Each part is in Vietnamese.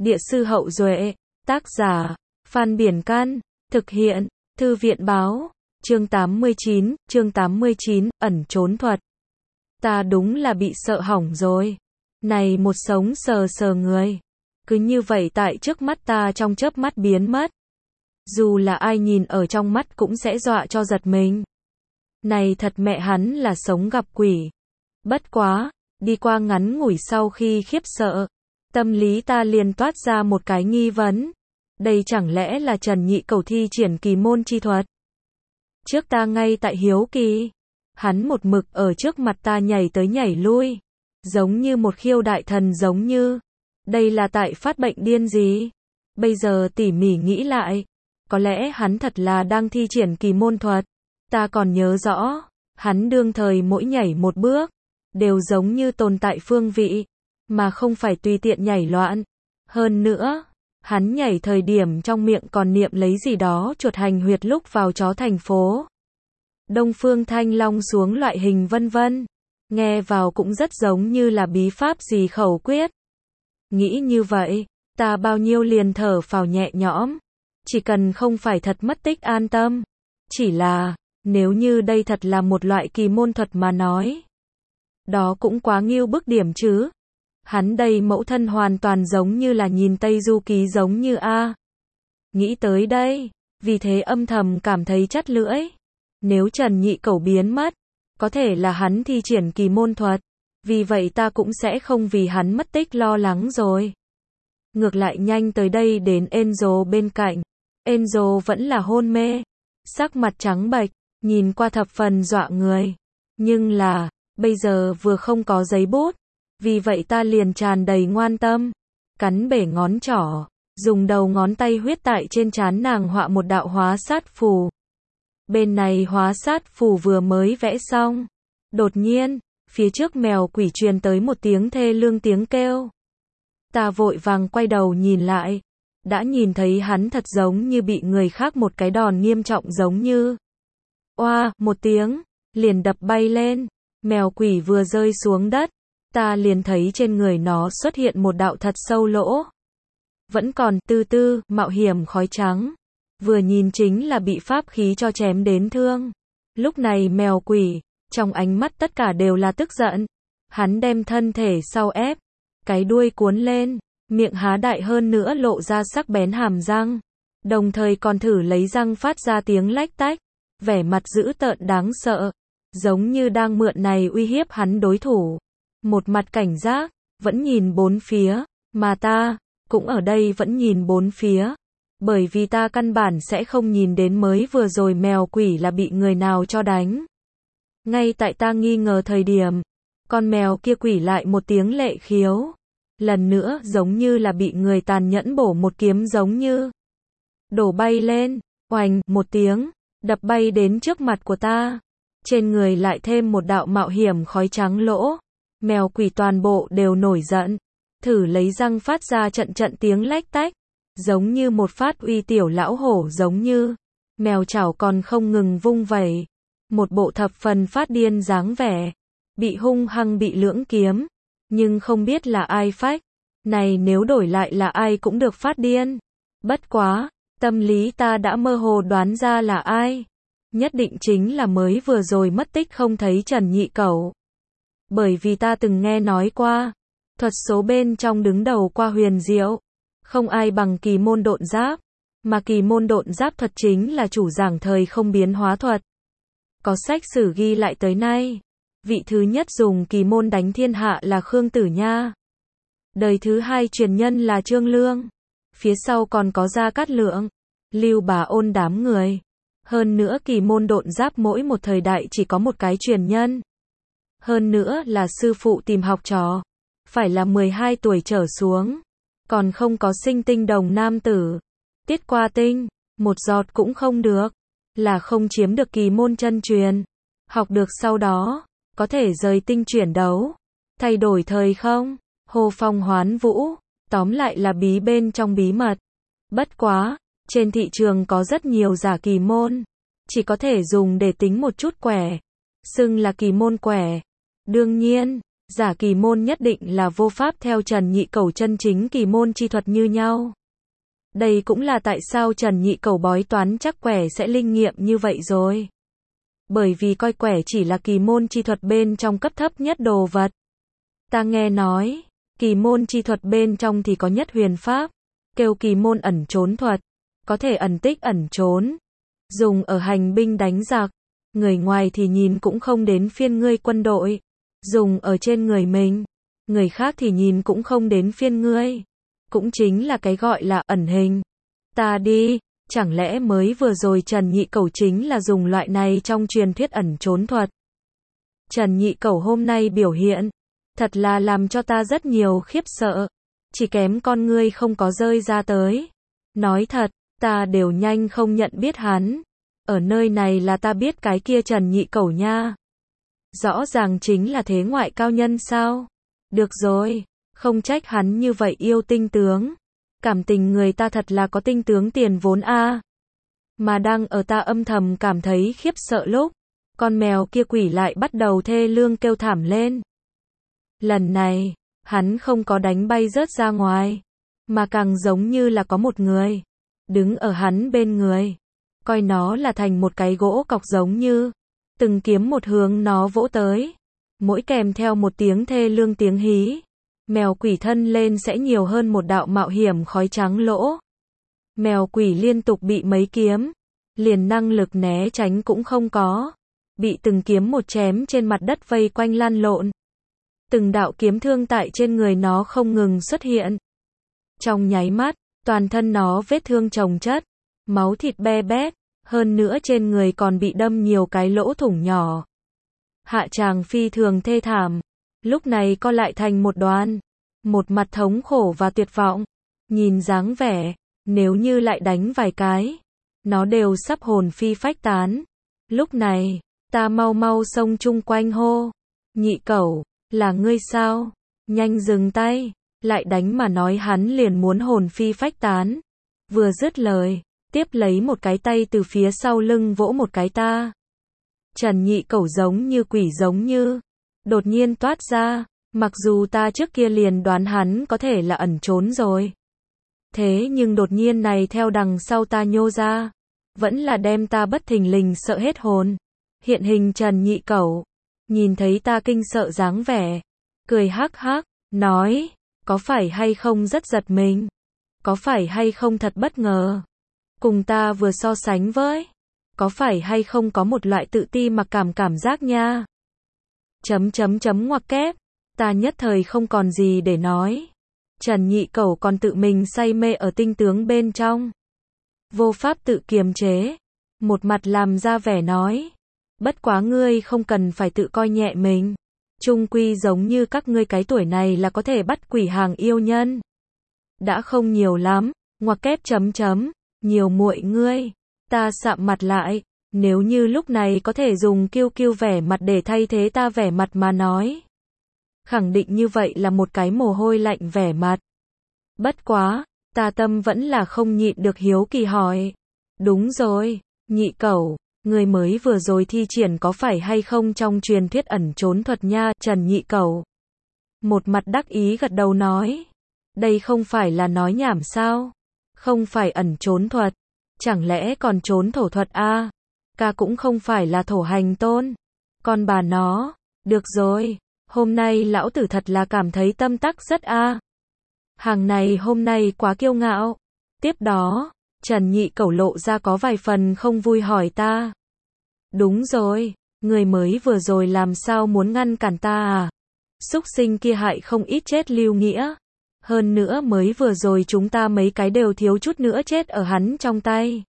Địa sư Hậu Duệ, tác giả, Phan Biển Căn, thực hiện, Thư viện Báo, chương 89, ẩn trốn thuật. Ta đúng là bị sợ hỏng rồi. Này một sống sờ sờ người. Cứ như vậy tại trước mắt ta trong chớp mắt biến mất. Dù là ai nhìn ở trong mắt cũng sẽ dọa cho giật mình. Này thật mẹ hắn là sống gặp quỷ. Bất quá, đi qua ngắn ngủi sau khi khiếp sợ. Tâm lý ta liền toát ra một cái nghi vấn. Đây chẳng lẽ là Trần Nhị Cẩu thi triển kỳ môn chi thuật? Trước ta ngay tại hiếu kỳ. Hắn một mực ở trước mặt ta nhảy tới nhảy lui. Giống như một khiêu đại thần giống như. Đây là tại phát bệnh điên gì? Bây giờ tỉ mỉ nghĩ lại. Có lẽ hắn thật là đang thi triển kỳ môn thuật. Ta còn nhớ rõ. Hắn đương thời mỗi nhảy một bước. Đều giống như tồn tại phương vị. Mà không phải tùy tiện nhảy loạn. Hơn nữa. Hắn nhảy thời điểm trong miệng còn niệm lấy gì đó chuột hành huyệt lúc vào chó thành phố. Đông Phương Thanh Long xuống loại hình vân vân. Nghe vào cũng rất giống như là bí pháp gì khẩu quyết. Nghĩ như vậy, ta bao nhiêu liền thở phào nhẹ nhõm. Chỉ cần không phải thật mất tích an tâm. Chỉ là, nếu như đây thật là một loại kỳ môn thuật mà nói. Đó cũng quá nghiêu bức điểm chứ. Hắn đây mẫu thân hoàn toàn giống như là nhìn Tây Du Ký giống như a. Nghĩ tới đây, vì thế âm thầm cảm thấy chắt lưỡi. Nếu Trần Nhị Cẩu biến mất, có thể là hắn thi triển kỳ môn thuật. Vì vậy ta cũng sẽ không vì hắn mất tích lo lắng rồi. Ngược lại nhanh tới đây đến Enzo bên cạnh. Enzo vẫn là hôn mê. Sắc mặt trắng bệch, nhìn qua thập phần dọa người. Nhưng là, bây giờ vừa không có giấy bút. Vì vậy ta liền tràn đầy ngoan tâm. Cắn bể ngón trỏ. Dùng đầu ngón tay huyết tại trên trán nàng họa một đạo hóa sát phù. Bên này hóa sát phù vừa mới vẽ xong. Đột nhiên, phía trước mèo quỷ truyền tới một tiếng thê lương tiếng kêu. Ta vội vàng quay đầu nhìn lại. Đã nhìn thấy hắn thật giống như bị người khác một cái đòn nghiêm trọng giống như. Oa, một tiếng, liền đập bay lên. Mèo quỷ vừa rơi xuống đất. Ta liền thấy trên người nó xuất hiện một đạo thật sâu lỗ. Vẫn còn mạo hiểm khói trắng. Vừa nhìn chính là bị pháp khí cho chém đến thương. Lúc này mèo quỷ, trong ánh mắt tất cả đều là tức giận. Hắn đem thân thể sau ép, cái đuôi cuốn lên, miệng há đại hơn nữa lộ ra sắc bén hàm răng. Đồng thời còn thử lấy răng phát ra tiếng lách tách, vẻ mặt dữ tợn đáng sợ. Giống như đang mượn này uy hiếp hắn đối thủ. Một mặt cảnh giác, vẫn nhìn bốn phía, mà ta, cũng ở đây vẫn nhìn bốn phía. Bởi vì ta căn bản sẽ không nhìn đến mới vừa rồi mèo quỷ là bị người nào cho đánh. Ngay tại ta nghi ngờ thời điểm, con mèo kia quỷ lại một tiếng lệ khiếu. Lần nữa giống như là bị người tàn nhẫn bổ một kiếm giống như. Đổ bay lên, oành, một tiếng, đập bay đến trước mặt của ta. Trên người lại thêm một đạo mạo hiểm khói trắng lỗ. Mèo quỷ toàn bộ đều nổi giận. Thử lấy răng phát ra trận tiếng lách tách. Giống như một phát uy tiểu lão hổ giống như. Mèo chảo còn không ngừng vung vẩy. Một bộ thập phần phát điên dáng vẻ. Bị hung hăng bị lưỡng kiếm. Nhưng không biết là ai phách. Này nếu đổi lại là ai cũng được phát điên. Bất quá, tâm lý ta đã mơ hồ đoán ra là ai. Nhất định chính là mới vừa rồi mất tích không thấy Trần Nhị Cẩu. Bởi vì ta từng nghe nói qua. Thuật số bên trong đứng đầu qua huyền diệu. Không ai bằng kỳ môn độn giáp. Mà kỳ môn độn giáp thuật chính là chủ giảng thời không biến hóa thuật. Có sách sử ghi lại tới nay. Vị thứ nhất dùng kỳ môn đánh thiên hạ là Khương Tử Nha. Đời thứ hai truyền nhân là Trương Lương. Phía sau còn có Gia Cát Lượng, Lưu Bá Ôn đám người. Hơn nữa kỳ môn độn giáp mỗi một thời đại chỉ có một cái truyền nhân. Hơn nữa là sư phụ tìm học trò. Phải là 12 tuổi trở xuống. Còn không có sinh tinh đồng nam tử. Tiết qua tinh, một giọt cũng không được. Là không chiếm được kỳ môn chân truyền. Học được sau đó, có thể rời tinh chuyển đấu. Thay đổi thời không, hô phong hoán vũ. Tóm lại là bí bên trong bí mật. Bất quá, trên thị trường có rất nhiều giả kỳ môn. Chỉ có thể dùng để tính một chút quẻ. Xưng là kỳ môn quẻ. Đương nhiên, giả kỳ môn nhất định là vô pháp theo Trần Nhị Cẩu chân chính kỳ môn chi thuật như nhau. Đây cũng là tại sao Trần Nhị Cẩu bói toán chắc quẻ sẽ linh nghiệm như vậy rồi. Bởi vì coi quẻ chỉ là kỳ môn chi thuật bên trong cấp thấp nhất đồ vật. Ta nghe nói, kỳ môn chi thuật bên trong thì có nhất huyền pháp, kêu kỳ môn ẩn trốn thuật, có thể ẩn tích ẩn trốn, dùng ở hành binh đánh giặc, người ngoài thì nhìn cũng không đến phiên ngươi quân đội, dùng ở trên người mình, người khác thì nhìn cũng không đến phiên ngươi, cũng chính là cái gọi là ẩn hình. Ta đi, chẳng lẽ mới vừa rồi Trần Nhị Cẩu chính là dùng loại này trong truyền thuyết ẩn trốn thuật. Trần Nhị Cẩu hôm nay biểu hiện, thật là làm cho ta rất nhiều khiếp sợ, chỉ kém con ngươi không có rơi ra tới. Nói thật, ta đều nhanh không nhận biết hắn. Ở nơi này là ta biết cái kia Trần Nhị Cẩu nha. Rõ ràng chính là thế ngoại cao nhân sao? Được rồi, không trách hắn như vậy yêu tinh tướng. Cảm tình người ta thật là có tinh tướng tiền vốn a. Mà đang ở ta âm thầm cảm thấy khiếp sợ lúc, con mèo kia quỷ lại bắt đầu thê lương kêu thảm lên. Lần này, hắn không có đánh bay rớt ra ngoài, mà càng giống như là có một người đứng ở hắn bên người, coi nó là thành một cái gỗ cọc giống như, từng kiếm một hướng nó vỗ tới, mỗi kèm theo một tiếng thê lương tiếng hí. Mèo quỷ thân lên sẽ nhiều hơn một đạo mạo hiểm khói trắng lỗ. Mèo quỷ liên tục bị mấy kiếm, liền năng lực né tránh cũng không có, bị từng kiếm một chém trên mặt đất vây quanh lăn lộn. Từng đạo kiếm thương tại trên người nó không ngừng xuất hiện. Trong nháy mắt, toàn thân nó vết thương chồng chất, máu thịt be bét, hơn nữa trên người còn bị đâm nhiều cái lỗ thủng nhỏ. Hạ tràng phi thường thê thảm, lúc này co lại thành một đoàn, một mặt thống khổ và tuyệt vọng, nhìn dáng vẻ, nếu như lại đánh vài cái, nó đều sắp hồn phi phách tán. Lúc này, ta mau mau xông chung quanh hô, Nhị Cẩu, là ngươi sao? Nhanh dừng tay, lại đánh mà nói hắn liền muốn hồn phi phách tán. Vừa dứt lời, tiếp lấy một cái tay từ phía sau lưng vỗ một cái ta. Trần Nhị Cẩu giống như quỷ giống như, đột nhiên toát ra, mặc dù ta trước kia liền đoán hắn có thể là ẩn trốn rồi. Thế nhưng đột nhiên này theo đằng sau ta nhô ra, vẫn là đem ta bất thình lình sợ hết hồn. Hiện hình Trần Nhị Cẩu, nhìn thấy ta kinh sợ dáng vẻ, cười hắc hắc, nói, có phải hay không rất giật mình? Có phải hay không thật bất ngờ? Cùng ta vừa so sánh với, có phải hay không có một loại tự ti mặc cảm giác nha? Ngoặc kép, ta nhất thời không còn gì để nói. Trần Nhị Cẩu còn tự mình say mê ở tinh tướng bên trong, vô pháp tự kiềm chế, một mặt làm ra vẻ nói, bất quá ngươi không cần phải tự coi nhẹ mình, chung quy giống như các ngươi cái tuổi này là có thể bắt quỷ hàng yêu nhân. Đã không nhiều lắm, ngoặc kép nhiều muội ngươi. Ta sạm mặt lại, nếu như lúc này có thể dùng kiêu kiêu vẻ mặt để thay thế ta vẻ mặt mà nói, khẳng định như vậy là một cái mồ hôi lạnh vẻ mặt. Bất quá, ta tâm vẫn là không nhịn được hiếu kỳ hỏi. Đúng rồi, Nhị Cẩu, người mới vừa rồi thi triển có phải hay không trong truyền thuyết ẩn trốn thuật nha? Trần Nhị Cẩu một mặt đắc ý gật đầu nói, đây không phải là nói nhảm sao? Không phải ẩn trốn thuật, chẳng lẽ còn trốn thổ thuật a? Ca cũng không phải là thổ hành tôn. Con bà nó, được rồi, hôm nay lão tử thật là cảm thấy tâm tắc rất a. Hàng này hôm nay quá kiêu ngạo. Tiếp đó, Trần Nhị Cẩu lộ ra có vài phần không vui hỏi ta. Đúng rồi, người mới vừa rồi làm sao muốn ngăn cản ta à? Súc sinh kia hại không ít chết Lưu Nghĩa. Hơn nữa mới vừa rồi chúng ta mấy cái đều thiếu chút nữa chết ở hắn trong tay.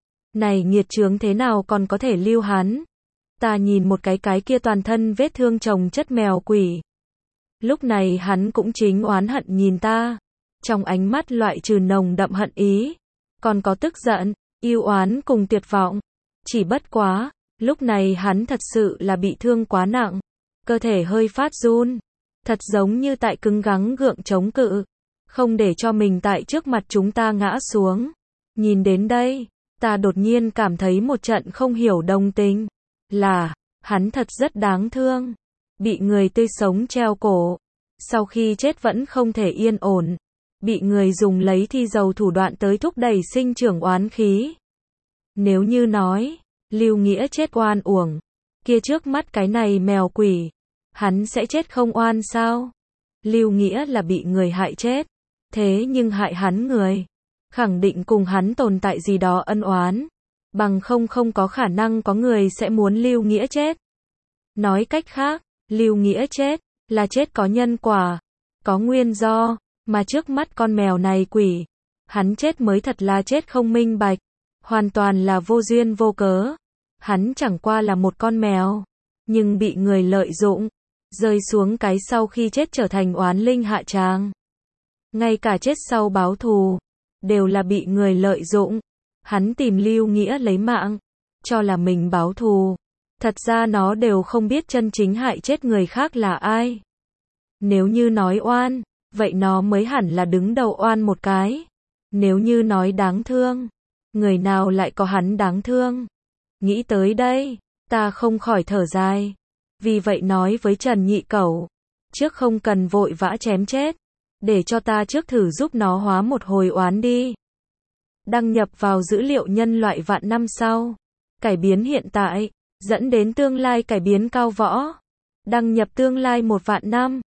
Này nghiệt chướng thế nào còn có thể lưu hắn? Ta nhìn một cái kia toàn thân vết thương chồng chất mèo quỷ. Lúc này hắn cũng chính oán hận nhìn ta. Trong ánh mắt loại trừ nồng đậm hận ý, còn có tức giận, yêu oán cùng tuyệt vọng. Chỉ bất quá, lúc này hắn thật sự là bị thương quá nặng. Cơ thể hơi phát run. Thật giống như tại cứng gắng gượng chống cự. Không để cho mình tại trước mặt chúng ta ngã xuống. Nhìn đến đây, ta đột nhiên cảm thấy một trận không hiểu đồng tình. Là, hắn thật rất đáng thương. bị người tươi sống treo cổ, sau khi chết vẫn không thể yên ổn, bị người dùng lấy thi dầu thủ đoạn tới thúc đẩy sinh trưởng oán khí. Nếu như nói, Lưu Nghĩa chết oan uổng, kia trước mắt cái này mèo quỷ, hắn sẽ chết không oan sao? Lưu Nghĩa là bị người hại chết, thế nhưng hại hắn người, khẳng định cùng hắn tồn tại gì đó ân oán, bằng không có khả năng có người sẽ muốn Lưu Nghĩa chết. Nói cách khác, Lưu Nghĩa chết, là chết có nhân quả, có nguyên do, mà trước mắt con mèo này quỷ, hắn chết mới thật là chết không minh bạch, hoàn toàn là vô duyên vô cớ. Hắn chẳng qua là một con mèo, nhưng bị người lợi dụng, rơi xuống cái sau khi chết trở thành oán linh hạ tràng. Ngay cả chết sau báo thù, đều là bị người lợi dụng. Hắn tìm Lưu Nghĩa lấy mạng, cho là mình báo thù. Thật ra nó đều không biết chân chính hại chết người khác là ai. Nếu như nói oan, vậy nó mới hẳn là đứng đầu oan một cái. Nếu như nói đáng thương, người nào lại có hắn đáng thương. Nghĩ tới đây, ta không khỏi thở dài. Vì vậy nói với Trần Nhị Cẩu, trước không cần vội vã chém chết, để cho ta trước thử giúp nó hóa một hồi oán đi. Đăng nhập vào dữ liệu nhân loại vạn năm sau, cải biến hiện tại, dẫn đến tương lai cải biến cao võ. Đăng nhập tương lai 1 vạn năm.